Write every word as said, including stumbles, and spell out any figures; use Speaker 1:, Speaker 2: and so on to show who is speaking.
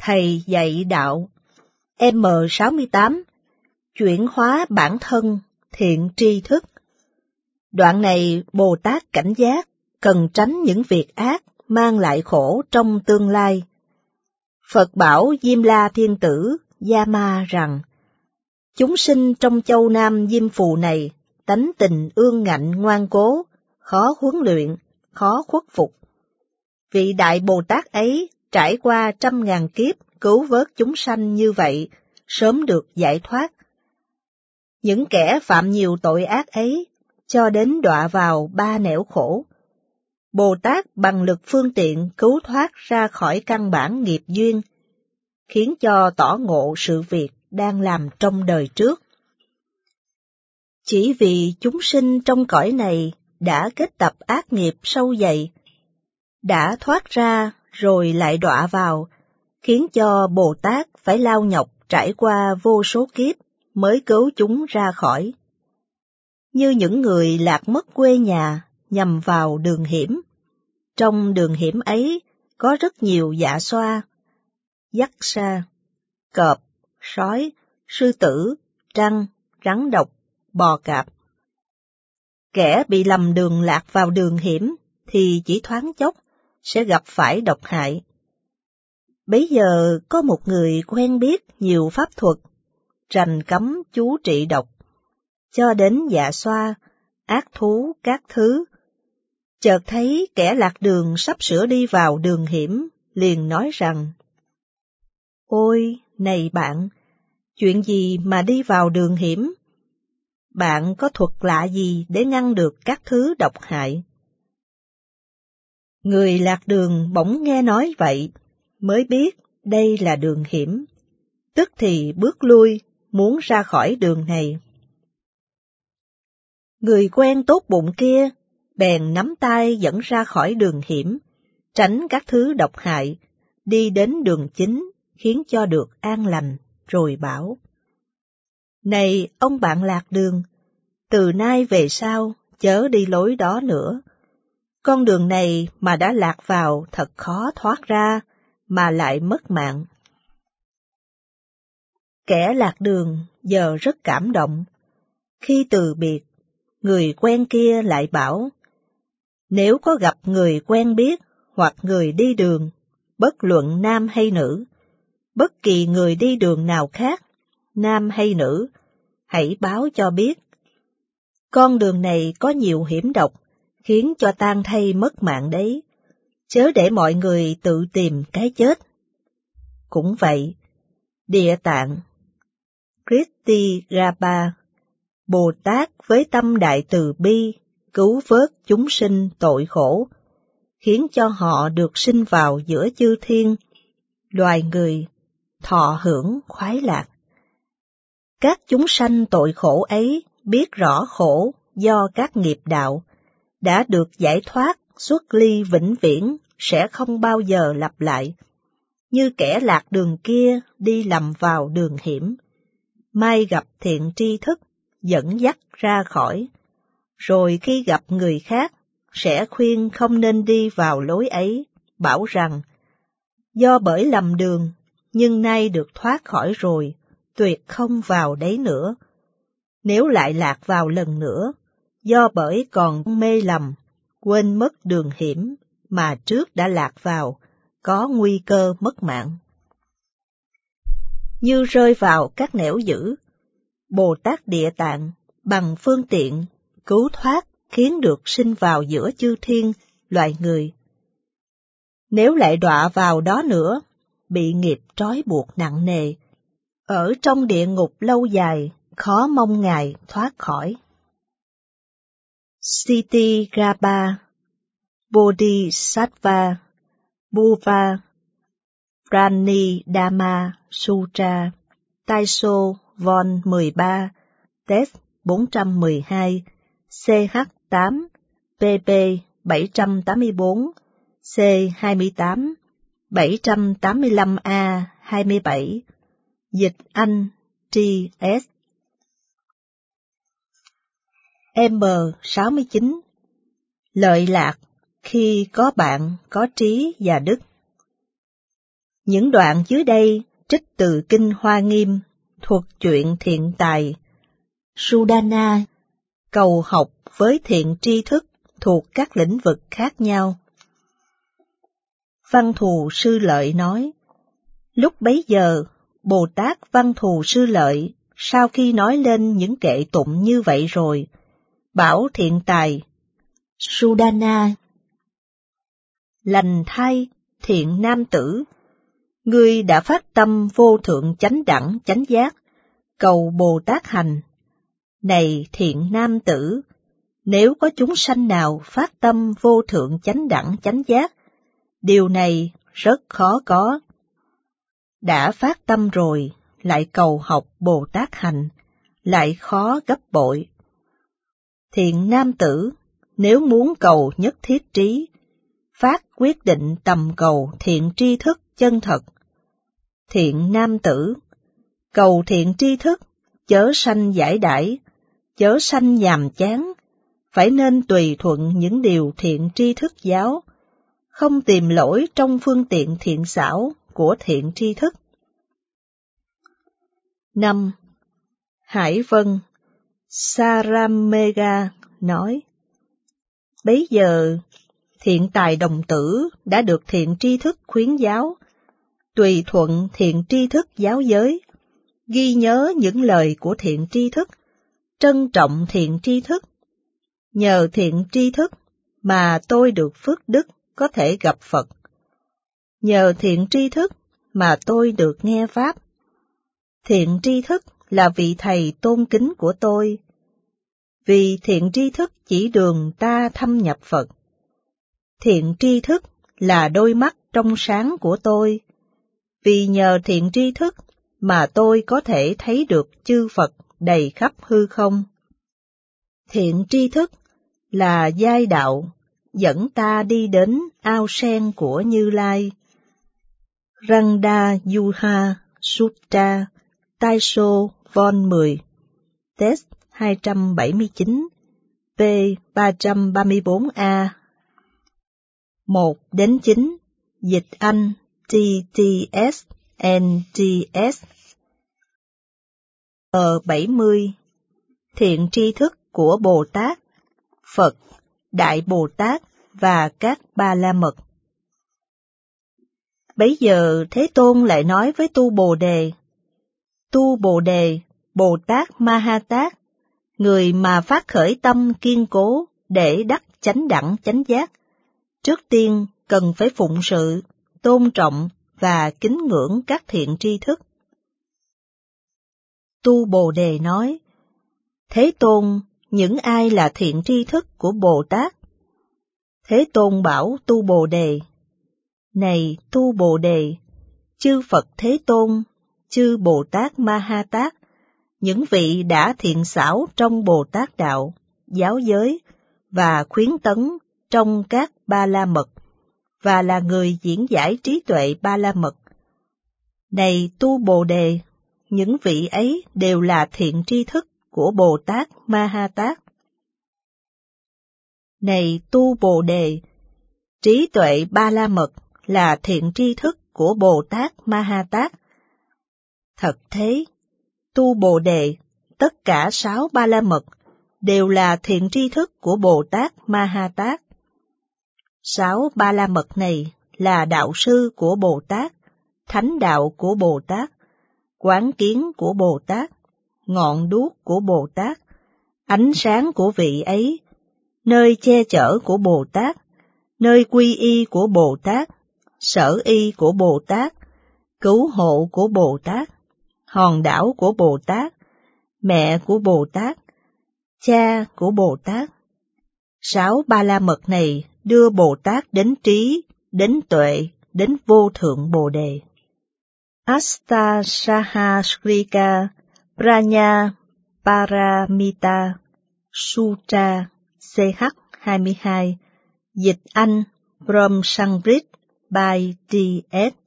Speaker 1: Thầy dạy đạo. M sáu mươi tám. Chuyển hóa bản thân, thiện tri thức. Đoạn này Bồ Tát cảnh giác, cần tránh những việc ác mang lại khổ trong tương lai. Phật bảo Diêm La Thiên Tử Yama rằng, chúng sinh trong châu Nam Diêm Phù này, tánh tình ương ngạnh ngoan cố, khó huấn luyện, khó khuất phục. Vị Đại Bồ Tát ấy trải qua trăm ngàn kiếp cứu vớt chúng sanh như vậy, sớm được giải thoát. Những kẻ phạm nhiều tội ác ấy, cho đến đọa vào ba nẻo khổ. Bồ Tát bằng lực phương tiện cứu thoát ra khỏi căn bản nghiệp duyên, khiến cho tỏ ngộ sự việc đang làm trong đời trước. Chỉ vì chúng sinh trong cõi này đã kết tập ác nghiệp sâu dày, đã thoát ra rồi lại đọa vào, khiến cho Bồ Tát phải lao nhọc trải qua vô số kiếp mới cứu chúng ra khỏi. Như những người lạc mất quê nhà nhằm vào đường hiểm. Trong đường hiểm ấy có rất nhiều dạ xoa, dắc sa, cọp, sói, sư tử, trăng, rắn độc, bò cạp. Kẻ bị lầm đường lạc vào đường hiểm thì chỉ thoáng chốc sẽ gặp phải độc hại. Bấy giờ có một người quen biết nhiều pháp thuật, rành cấm chú trị độc, cho đến dạ xoa, ác thú các thứ. Chợt thấy kẻ lạc đường sắp sửa đi vào đường hiểm, liền nói rằng, ôi, này bạn, chuyện gì mà đi vào đường hiểm? Bạn có thuật lạ gì để ngăn được các thứ độc hại? Người lạc đường bỗng nghe nói vậy, mới biết đây là đường hiểm, tức thì bước lui, muốn ra khỏi đường này. Người quen tốt bụng kia bèn nắm tay dẫn ra khỏi đường hiểm, tránh các thứ độc hại, đi đến đường chính, khiến cho được an lành, rồi bảo: Này ông bạn lạc đường, từ nay về sau chớ đi lối đó nữa. Con đường này mà đã lạc vào thật khó thoát ra, mà lại mất mạng. Kẻ lạc đường giờ rất cảm động. Khi từ biệt, người quen kia lại bảo: Nếu có gặp người quen biết hoặc người đi đường, bất luận nam hay nữ, bất kỳ người đi đường nào khác, nam hay nữ, hãy báo cho biết. Con đường này có nhiều hiểm độc, khiến cho tang thay mất mạng đấy, chớ để mọi người tự tìm cái chết. Cũng vậy, Địa Tạng, Kritigapa, Bồ Tát với tâm đại từ bi, cứu vớt chúng sinh tội khổ, khiến cho họ được sinh vào giữa chư thiên, loài người, thọ hưởng khoái lạc. Các chúng sanh tội khổ ấy biết rõ khổ do các nghiệp đạo, đã được giải thoát xuất ly vĩnh viễn, sẽ không bao giờ lặp lại. Như kẻ lạc đường kia đi lầm vào đường hiểm, mai gặp thiện tri thức, dẫn dắt ra khỏi, rồi khi gặp người khác, sẽ khuyên không nên đi vào lối ấy, bảo rằng, do bởi lầm đường, nhưng nay được thoát khỏi rồi, tuyệt không vào đấy nữa. Nếu lại lạc vào lần nữa, do bởi còn mê lầm, quên mất đường hiểm mà trước đã lạc vào, có nguy cơ mất mạng. Như rơi vào các nẻo dữ, Bồ Tát Địa Tạng bằng phương tiện cứu thoát khiến được sinh vào giữa chư thiên, loài người. Nếu lại đọa vào đó nữa, bị nghiệp trói buộc nặng nề, ở trong địa ngục lâu dài, khó mong Ngài thoát khỏi. Kshitigapa, Bodhisattva, Buva, Pranidhana Sutra, Taiso Von mười ba, Test bốn trăm mười hai, C H tám, P P bảy trăm tám mươi bốn, C hai mươi tám, bảy trăm tám mươi lăm A hai mươi bảy, dịch Anh T S. M sáu mươi chín. Lợi lạc khi có bạn có trí và đức. Những đoạn dưới đây trích từ Kinh Hoa Nghiêm, thuộc truyện Thiện Tài. Sudana cầu học với thiện tri thức thuộc các lĩnh vực khác nhau. Văn Thù Sư Lợi nói, lúc bấy giờ, Bồ Tát Văn Thù Sư Lợi, sau khi nói lên những kệ tụng như vậy rồi, bảo Thiện Tài, Sudana, lành thay, thiện nam tử, ngươi đã phát tâm vô thượng chánh đẳng chánh giác, cầu Bồ Tát hành. Này thiện nam tử, nếu có chúng sanh nào phát tâm vô thượng chánh đẳng chánh giác, điều này rất khó có. Đã phát tâm rồi, lại cầu học Bồ Tát hành, lại khó gấp bội. Thiện nam tử, nếu muốn cầu nhất thiết trí, phát quyết định tầm cầu thiện tri thức chân thật. Thiện nam tử, cầu thiện tri thức, chớ sanh giải đãi, chớ sanh nhàm chán, phải nên tùy thuận những điều thiện tri thức giáo, không tìm lỗi trong phương tiện thiện xảo của thiện tri thức. năm. Hải Vân Saramega nói, bấy giờ Thiện Tài đồng tử đã được thiện tri thức khuyến giáo, tùy thuận thiện tri thức giáo giới, ghi nhớ những lời của thiện tri thức, trân trọng thiện tri thức. Nhờ thiện tri thức mà tôi được phước đức có thể gặp Phật. Nhờ thiện tri thức mà tôi được nghe Pháp. Thiện tri thức là vị thầy tôn kính của tôi. Vì thiện tri thức chỉ đường ta thâm nhập Phật. Thiện tri thức là đôi mắt trong sáng của tôi. Vì nhờ thiện tri thức mà tôi có thể thấy được chư Phật đầy khắp hư không. Thiện tri thức là giai đạo dẫn ta đi đến ao sen của Như Lai. Rangda Yuha Sutta Taisho Von mười, Test hai trăm bảy mươi chín, P ba trăm ba mươi bốn A. một đến chín, dịch Anh T T S N T S. Ở bảy mươi, thiện tri thức của Bồ Tát, Phật, Đại Bồ Tát và các Ba La Mật. Bấy giờ Thế Tôn lại nói với Tu Bồ Đề, Tu Bồ Đề, Bồ Tát Ma Ha Tát, người mà phát khởi tâm kiên cố để đắc chánh đẳng chánh giác, trước tiên cần phải phụng sự, tôn trọng và kính ngưỡng các thiện tri thức. Tu Bồ Đề nói, Thế Tôn, những ai là thiện tri thức của Bồ Tát? Thế Tôn bảo Tu Bồ Đề, này Tu Bồ Đề, chư Phật Thế Tôn, chư Bồ Tát Ma Ha Tát, những vị đã thiện xảo trong Bồ Tát đạo, giáo giới và khuyến tấn trong các Ba La Mật, và là người diễn giải trí tuệ Ba La Mật. Này Tu Bồ Đề, những vị ấy đều là thiện tri thức của Bồ Tát Ma Ha Tát. Này Tu Bồ Đề, trí tuệ Ba La Mật là thiện tri thức của Bồ Tát Ma Ha Tát. Thật thế, Tu Bồ Đề, tất cả sáu Ba La Mật đều là thiện tri thức của Bồ Tát Ma Ha Tát. Sáu Ba La Mật này là đạo sư của Bồ Tát, thánh đạo của Bồ Tát, quán kiến của Bồ Tát, ngọn đuốc của Bồ Tát, ánh sáng của vị ấy, nơi che chở của Bồ Tát, nơi quy y của Bồ Tát, sở y của Bồ Tát, cứu hộ của Bồ Tát, hòn đảo của Bồ Tát, mẹ của Bồ Tát, cha của Bồ Tát. Sáu Ba La Mật này đưa Bồ Tát đến trí, đến tuệ, đến vô thượng Bồ Đề. Astasahasrika Pranya Paramita Sutra C H hai mươi hai, dịch Anh From Sanskrit by D S